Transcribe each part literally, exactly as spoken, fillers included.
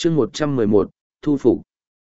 chương một trăm mười một, thu phục.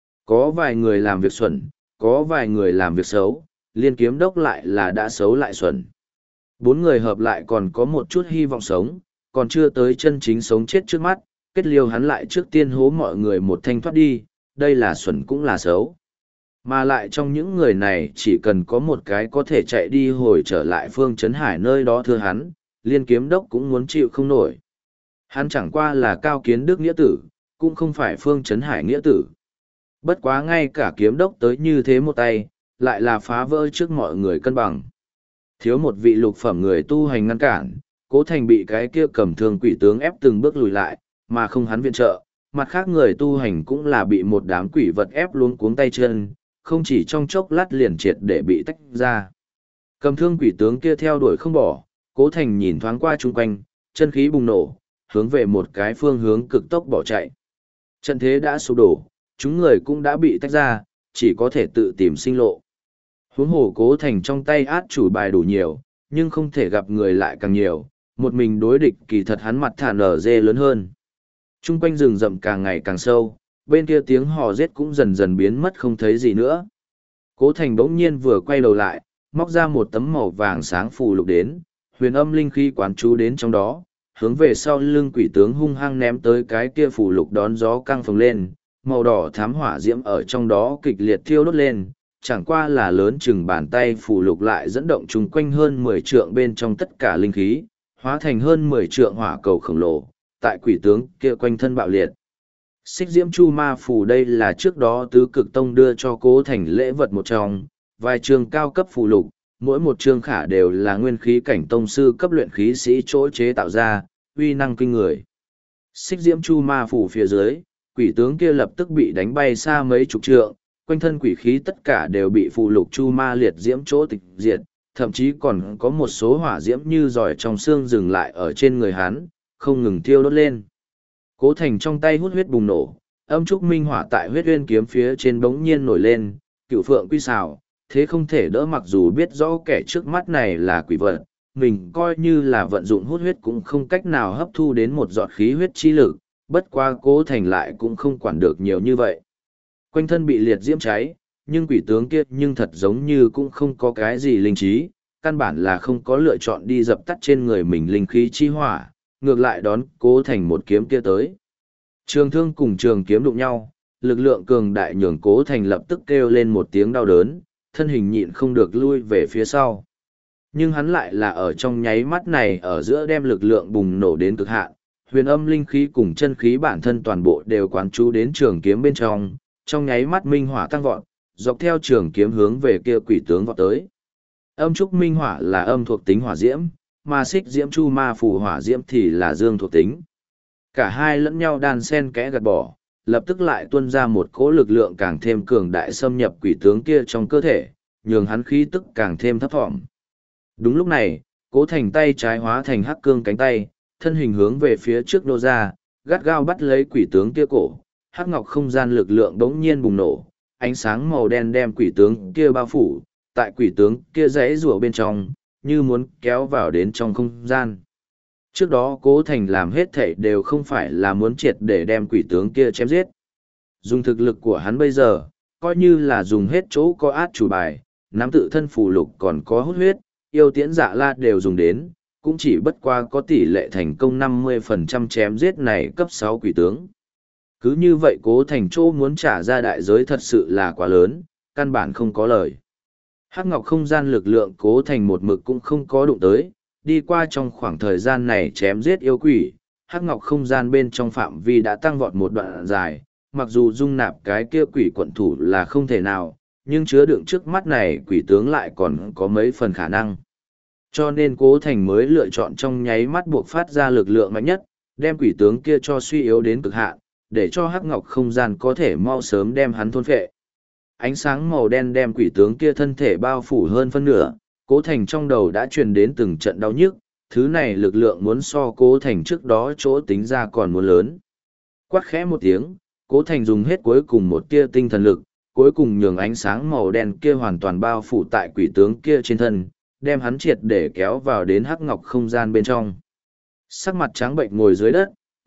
Có vài người làm việc xuẩn, có vài người làm việc xấu, Liên Kiếm Đốc lại là đã xấu lại xuẩn. Bốn người hợp lại còn có một chút hy vọng sống, còn chưa tới chân chính sống chết trước mắt, kết liêu hắn lại trước tiên hố mọi người một thanh thoát đi, đây là xuẩn cũng là xấu. Mà lại trong những người này chỉ cần có một cái có thể chạy đi hồi trở lại Phương Trấn Hải nơi đó thưa hắn, Liên Kiếm Đốc cũng muốn chịu không nổi. Hắn chẳng qua là Cao Kiến Đức nghĩa tử, cũng không phải Phương Trấn Hải nghĩa tử. Bất quá ngay cả Kiếm Đốc tới như thế một tay, lại là phá vỡ trước mọi người cân bằng. Thiếu một vị lục phẩm người tu hành ngăn cản, Cố Thành bị cái kia cầm thương quỷ tướng ép từng bước lùi lại, mà không hắn viện trợ. Mặt khác người tu hành cũng là bị một đám quỷ vật ép luống cuống tay chân, không chỉ trong chốc lát liền triệt để bị tách ra. Cầm thương quỷ tướng kia theo đuổi không bỏ, Cố Thành nhìn thoáng qua chung quanh, chân khí bùng nổ, hướng về một cái phương hướng cực tốc bỏ chạy. Trận thế đã sụp đổ, chúng người cũng đã bị tách ra, chỉ có thể tự tìm sinh lộ. Huống hồ Cố Thành trong tay át chủ bài đủ nhiều, nhưng không thể gặp người lại càng nhiều, một mình đối địch kỳ thật hắn mặt thả nở dê lớn hơn. Trung quanh rừng rậm càng ngày càng sâu, bên kia tiếng hò rết cũng dần dần biến mất không thấy gì nữa. Cố Thành bỗng nhiên vừa quay đầu lại, móc ra một tấm màu vàng sáng phù lục đến, huyền âm linh khí quán chú đến trong đó, hướng về sau lưng quỷ tướng hung hăng ném tới cái kia phù lục đón gió căng phồng lên, màu đỏ thám hỏa diễm ở trong đó kịch liệt thiêu đốt lên, chẳng qua là lớn chừng bàn tay phù lục lại dẫn động chung quanh hơn mười trượng bên trong tất cả linh khí, hóa thành hơn mười trượng hỏa cầu khổng lồ, tại quỷ tướng kia quanh thân bạo liệt. Xích diễm chu ma phù đây là trước đó tứ cực tông đưa cho Cố Thành lễ vật một trong, vài trường cao cấp phù lục, mỗi một trường khả đều là nguyên khí cảnh tông sư cấp luyện khí sĩ chỗ chế tạo ra, uy năng kinh người. Xích diễm chu ma phù phía dưới, quỷ tướng kia lập tức bị đánh bay xa mấy chục trượng, quanh thân quỷ khí tất cả đều bị phù lục chu ma liệt diễm chỗ tịch diệt, thậm chí còn có một số hỏa diễm như giỏi trong xương dừng lại ở trên người hắn, không ngừng thiêu đốt lên. Cố Thành trong tay hút huyết bùng nổ, âm trúc minh hỏa tại huyết uyên kiếm phía trên bỗng nhiên nổi lên, cựu phượng quy xào, thế không thể đỡ mặc dù biết rõ kẻ trước mắt này là quỷ vật, mình coi như là vận dụng hút huyết cũng không cách nào hấp thu đến một giọt khí huyết chi lực, bất qua Cố Thành lại cũng không quản được nhiều như vậy. Quanh thân bị liệt diễm cháy, nhưng quỷ tướng kia nhưng thật giống như cũng không có cái gì linh trí, căn bản là không có lựa chọn đi dập tắt trên người mình linh khí chi hỏa, ngược lại đón Cố Thành một kiếm kia tới. Trường thương cùng trường kiếm đụng nhau, lực lượng cường đại nhường Cố Thành lập tức kêu lên một tiếng đau đớn, thân hình nhịn không được lui về phía sau. Nhưng hắn lại là ở trong nháy mắt này ở giữa đem lực lượng bùng nổ đến cực hạn, huyền âm linh khí cùng chân khí bản thân toàn bộ đều quán chú đến trường kiếm bên trong, trong nháy mắt minh hỏa tăng vọt, dọc theo trường kiếm hướng về kia quỷ tướng vọt tới. Âm trúc minh hỏa là âm thuộc tính hỏa diễm, mà xích diễm chu ma phù hỏa diễm thì là dương thuộc tính. Cả hai lẫn nhau đan xen kẽ gạt bỏ, lập tức lại tuôn ra một cỗ lực lượng càng thêm cường đại xâm nhập quỷ tướng kia trong cơ thể, nhường hắn khí tức càng thêm thấp thỏm. Đúng lúc này, Cố Thành tay trái hóa thành hắc cương cánh tay, thân hình hướng về phía trước nô ra, gắt gao bắt lấy quỷ tướng kia cổ, hắc ngọc không gian lực lượng đống nhiên bùng nổ, ánh sáng màu đen đem quỷ tướng kia bao phủ, tại quỷ tướng kia rẽ rùa bên trong, như muốn kéo vào đến trong không gian. Trước đó Cố Thành làm hết thảy đều không phải là muốn triệt để đem quỷ tướng kia chém giết. Dùng thực lực của hắn bây giờ, coi như là dùng hết chỗ có át chủ bài, nắm tự thân phù lục còn có hút huyết, yêu tiễn dạ la đều dùng đến, cũng chỉ bất qua có tỷ lệ thành công năm mươi phần trăm chém giết này cấp sáu quỷ tướng. Cứ như vậy Cố Thành chỗ muốn trả ra đại giới thật sự là quá lớn, căn bản không có lời. Hắc ngọc không gian lực lượng Cố Thành một mực cũng không có đụng tới, đi qua trong khoảng thời gian này chém giết yêu quỷ, hắc ngọc không gian bên trong phạm vi đã tăng vọt một đoạn dài, mặc dù dung nạp cái kia quỷ quận thủ là không thể nào, nhưng chứa đựng trước mắt này quỷ tướng lại còn có mấy phần khả năng. Cho nên Cố Thành mới lựa chọn trong nháy mắt buộc phát ra lực lượng mạnh nhất, đem quỷ tướng kia cho suy yếu đến cực hạn, để cho hắc ngọc không gian có thể mau sớm đem hắn thôn phệ. Ánh sáng màu đen đem quỷ tướng kia thân thể bao phủ hơn phân nửa, Cố Thành trong đầu đã truyền đến từng trận đau nhức, thứ này lực lượng muốn so Cố Thành trước đó chỗ tính ra còn muốn lớn. Quát khẽ một tiếng, Cố Thành dùng hết cuối cùng một tia tinh thần lực, cuối cùng nhường ánh sáng màu đen kia hoàn toàn bao phủ tại quỷ tướng kia trên thân, đem hắn triệt để kéo vào đến hắc ngọc không gian bên trong. Sắc mặt trắng bệnh ngồi dưới đất,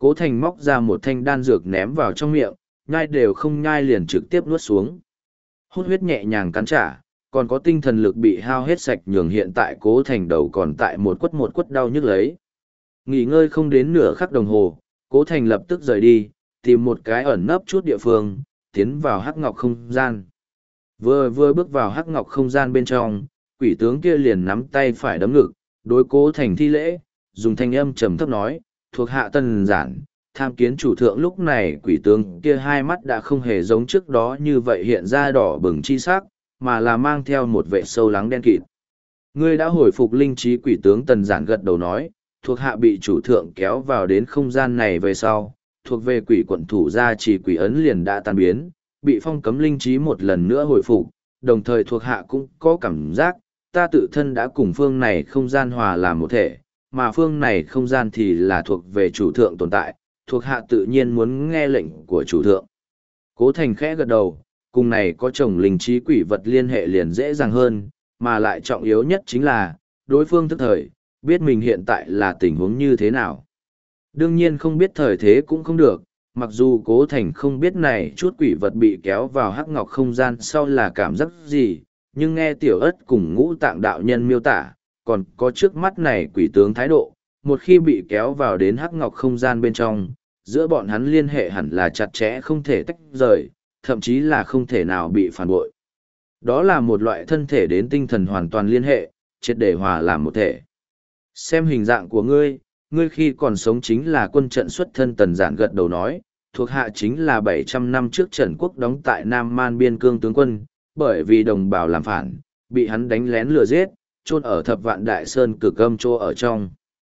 Cố Thành móc ra một thanh đan dược ném vào trong miệng, nhai đều không nhai liền trực tiếp nuốt xuống. Hút huyết nhẹ nhàng cắn trả, còn có tinh thần lực bị hao hết sạch nhường hiện tại Cố Thành đầu còn tại một quất một quất đau nhức lấy. Nghỉ ngơi không đến nửa khắc đồng hồ, Cố Thành lập tức rời đi, tìm một cái ẩn nấp chút địa phương, tiến vào hắc ngọc không gian. Vừa vừa bước vào hắc ngọc không gian bên trong, quỷ tướng kia liền nắm tay phải đấm ngực, đối Cố Thành thi lễ, dùng thanh âm trầm thấp nói, thuộc hạ Tần Giản, tham kiến chủ thượng. Lúc này quỷ tướng kia hai mắt đã không hề giống trước đó như vậy hiện ra đỏ bừng chi sắc, mà là mang theo một vẻ sâu lắng đen kịt. Ngươi đã hồi phục linh trí. Quỷ tướng Tần Giản gật đầu nói, thuộc hạ bị chủ thượng kéo vào đến không gian này về sau, thuộc về quỷ quận thủ gia chỉ quỷ ấn liền đã tan biến, bị phong cấm linh trí một lần nữa hồi phục, đồng thời thuộc hạ cũng có cảm giác, ta tự thân đã cùng phương này không gian hòa làm một thể, mà phương này không gian thì là thuộc về chủ thượng tồn tại, thuộc hạ tự nhiên muốn nghe lệnh của chủ thượng. Cố Thành khẽ gật đầu, cùng này có chồng linh trí quỷ vật liên hệ liền dễ dàng hơn, mà lại trọng yếu nhất chính là, đối phương tức thời, biết mình hiện tại là tình huống như thế nào. Đương nhiên không biết thời thế cũng không được, mặc dù Cố Thành không biết này chút quỷ vật bị kéo vào hắc ngọc không gian sau là cảm giác gì, nhưng nghe tiểu ất cùng ngũ tạng đạo nhân miêu tả, còn có trước mắt này quỷ tướng thái độ, một khi bị kéo vào đến hắc ngọc không gian bên trong, giữa bọn hắn liên hệ hẳn là chặt chẽ không thể tách rời, thậm chí là không thể nào bị phản bội. Đó là một loại thân thể đến tinh thần hoàn toàn liên hệ, triệt để hòa làm một thể. Xem hình dạng của ngươi, ngươi khi còn sống chính là quân trận xuất thân. Tần Giản gật đầu nói, thuộc hạ chính là bảy trăm năm trước Trần Quốc đóng tại Nam Man biên cương tướng quân, bởi vì đồng bào làm phản, bị hắn đánh lén lừa giết, chôn ở Thập Vạn Đại Sơn Cực Âm Trô ở trong.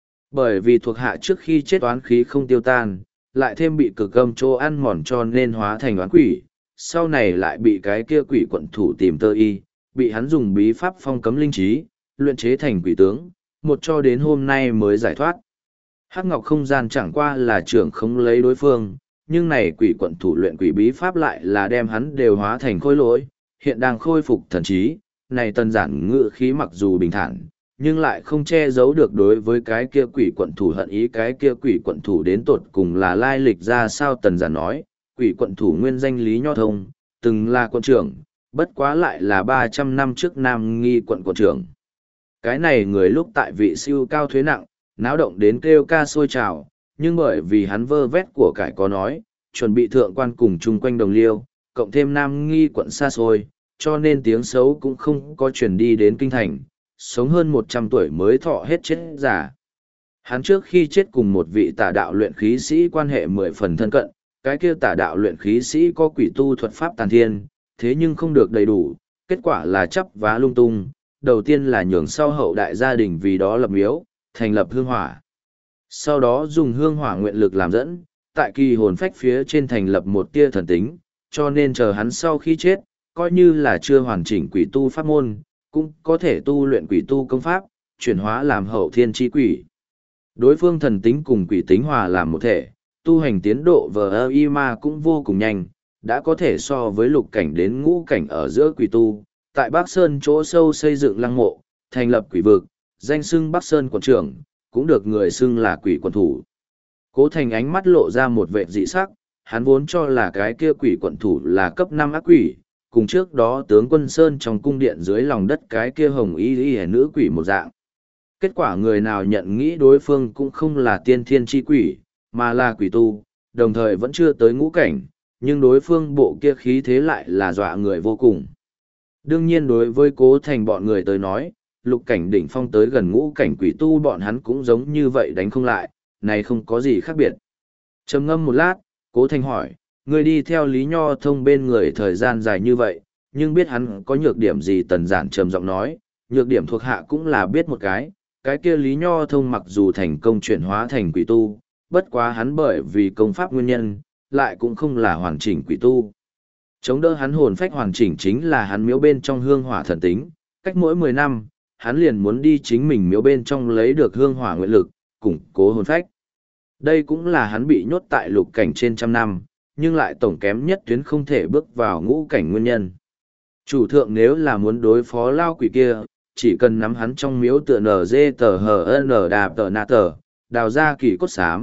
Bởi vì thuộc hạ trước khi chết oán khí không tiêu tan, lại thêm bị Cực Âm Trô ăn mòn cho nên hóa thành oán quỷ, sau này lại bị cái kia quỷ quận thủ tìm tơ y, bị hắn dùng bí pháp phong cấm linh trí, luyện chế thành quỷ tướng, một cho đến hôm nay mới giải thoát. Hắc ngọc không gian chẳng qua là trưởng không lấy đối phương, nhưng này quỷ quận thủ luyện quỷ bí pháp lại là đem hắn đều hóa thành khôi lỗi, hiện đang khôi phục thần trí. Này Tần Giản ngự khí mặc dù bình thản, nhưng lại không che giấu được đối với cái kia quỷ quận thủ hận ý. Cái kia quỷ quận thủ đến tột cùng là lai lịch ra sao? Tần Giản nói, quỷ quận thủ nguyên danh Lý Nho Thông, từng là quận trưởng, bất quá lại là ba trăm năm trước Nam Nghi quận quận trưởng. Cái này người lúc tại vị siêu cao thuế nặng, náo động đến kêu ca sôi trào, nhưng bởi vì hắn vơ vét của cải có nói, chuẩn bị thượng quan cùng chung quanh đồng liêu, cộng thêm Nam Nghi quận xa xôi, cho nên tiếng xấu cũng không có truyền đi đến kinh thành, sống hơn một trăm tuổi mới thọ hết chết giả. Hắn trước khi chết cùng một vị tà đạo luyện khí sĩ quan hệ mười phần thân cận, cái kia tà đạo luyện khí sĩ có quỷ tu thuật pháp tàn thiên, thế nhưng không được đầy đủ, kết quả là chấp vá lung tung, đầu tiên là nhường sau hậu đại gia đình vì đó lập miếu, thành lập hương hỏa. Sau đó dùng hương hỏa nguyện lực làm dẫn, tại kỳ hồn phách phía trên thành lập một tia thần tính, cho nên chờ hắn sau khi chết, coi như là chưa hoàn chỉnh quỷ tu pháp môn, cũng có thể tu luyện quỷ tu công pháp, chuyển hóa làm hậu thiên chi quỷ. Đối phương thần tính cùng quỷ tính hòa làm một thể, tu hành tiến độ vờ y ma cũng vô cùng nhanh, đã có thể so với lục cảnh đến ngũ cảnh ở giữa quỷ tu, tại Bắc Sơn chỗ sâu xây dựng lăng mộ, thành lập quỷ vực, danh xưng Bắc Sơn quận trưởng, cũng được người xưng là quỷ quận thủ. Cố Thành ánh mắt lộ ra một vẻ dị sắc, hắn vốn cho là cái kia quỷ quận thủ là cấp năm ác quỷ, cùng trước đó tướng quân Sơn trong cung điện dưới lòng đất cái kia hồng y y nữ quỷ một dạng. Kết quả người nào nhận nghĩ đối phương cũng không là tiên thiên chi quỷ, mà là quỷ tu, đồng thời vẫn chưa tới ngũ cảnh, nhưng đối phương bộ kia khí thế lại là dọa người vô cùng. Đương nhiên đối với Cố Thành bọn người tới nói, lục cảnh đỉnh phong tới gần ngũ cảnh quỷ tu bọn hắn cũng giống như vậy đánh không lại, này không có gì khác biệt. Trầm ngâm một lát, Cố Thành hỏi, người đi theo Lý Nho Thông bên người thời gian dài như vậy, nhưng biết hắn có nhược điểm gì? Tần Giản trầm giọng nói, nhược điểm thuộc hạ cũng là biết một cái, cái kia Lý Nho Thông mặc dù thành công chuyển hóa thành quỷ tu, bất quá hắn bởi vì công pháp nguyên nhân, lại cũng không là hoàn chỉnh quỷ tu. Chống đỡ hắn hồn phách hoàn chỉnh chính là hắn miếu bên trong hương hỏa thần tính, cách mỗi mười năm, hắn liền muốn đi chính mình miếu bên trong lấy được hương hỏa nguyện lực, củng cố hồn phách. Đây cũng là hắn bị nhốt tại lục cảnh trên trăm năm, nhưng lại tổng kém nhất tuyến không thể bước vào ngũ cảnh nguyên nhân. Chủ thượng nếu là muốn đối phó lao quỷ kia, chỉ cần nắm hắn trong miếu tựa nở dê tờ hờ n đạp tờ nạ tờ, đào ra kỳ cốt xám,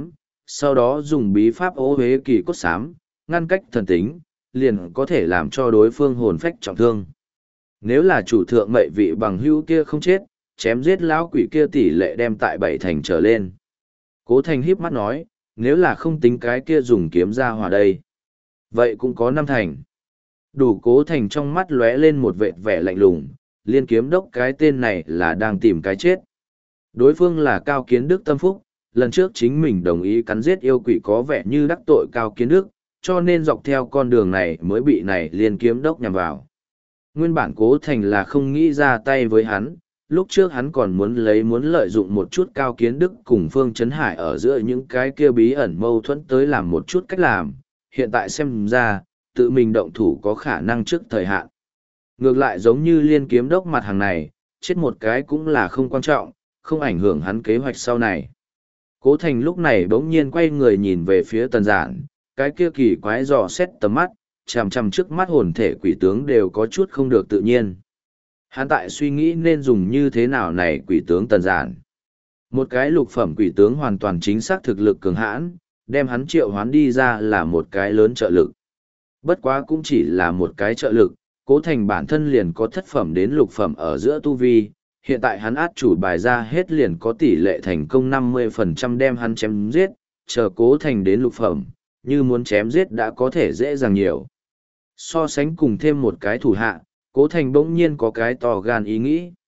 sau đó dùng bí pháp ô huế kỳ cốt xám, ngăn cách thần tính, liền có thể làm cho đối phương hồn phách trọng thương. Nếu là chủ thượng mệnh vị bằng hữu kia không chết, chém giết lão quỷ kia tỷ lệ đem tại bảy thành trở lên. Cố Thành híp mắt nói, nếu là không tính cái kia dùng kiếm ra hòa đây. Vậy cũng có năm thành. Đủ. Cố Thành trong mắt lóe lên một vệt vẻ lạnh lùng, Liên Kiếm Đốc cái tên này là đang tìm cái chết. Đối phương là Cao Kiến Đức tâm phúc, lần trước chính mình đồng ý cắn giết yêu quỷ có vẻ như đắc tội Cao Kiến Đức, cho nên dọc theo con đường này mới bị này Liên Kiếm Đốc nhằm vào. Nguyên bản Cố Thành là không nghĩ ra tay với hắn, lúc trước hắn còn muốn lấy muốn lợi dụng một chút Cao Kiến Đức cùng Phương Chấn Hải ở giữa những cái kia bí ẩn mâu thuẫn tới làm một chút cách làm, hiện tại xem ra, tự mình động thủ có khả năng trước thời hạn. Ngược lại giống như Liên Kiếm Đốc mặt hàng này, chết một cái cũng là không quan trọng, không ảnh hưởng hắn kế hoạch sau này. Cố Thành lúc này bỗng nhiên quay người nhìn về phía Tần Giản, cái kia kỳ quái dò xét tầm mắt, chằm chằm trước mắt hồn thể quỷ tướng đều có chút không được tự nhiên. Hắn tại suy nghĩ nên dùng như thế nào này quỷ tướng Tần Giản. Một cái lục phẩm quỷ tướng hoàn toàn chính xác thực lực cường hãn, đem hắn triệu hoán đi ra là một cái lớn trợ lực. Bất quá cũng chỉ là một cái trợ lực, Cố Thành bản thân liền có thất phẩm đến lục phẩm ở giữa tu vi, hiện tại hắn át chủ bài ra hết liền có tỷ lệ thành công năm mươi phần trăm đem hắn chém giết, chờ Cố Thành đến lục phẩm, như muốn chém giết đã có thể dễ dàng nhiều. So sánh cùng thêm một cái thủ hạ, Cố Thành bỗng nhiên có cái to gan ý nghĩ.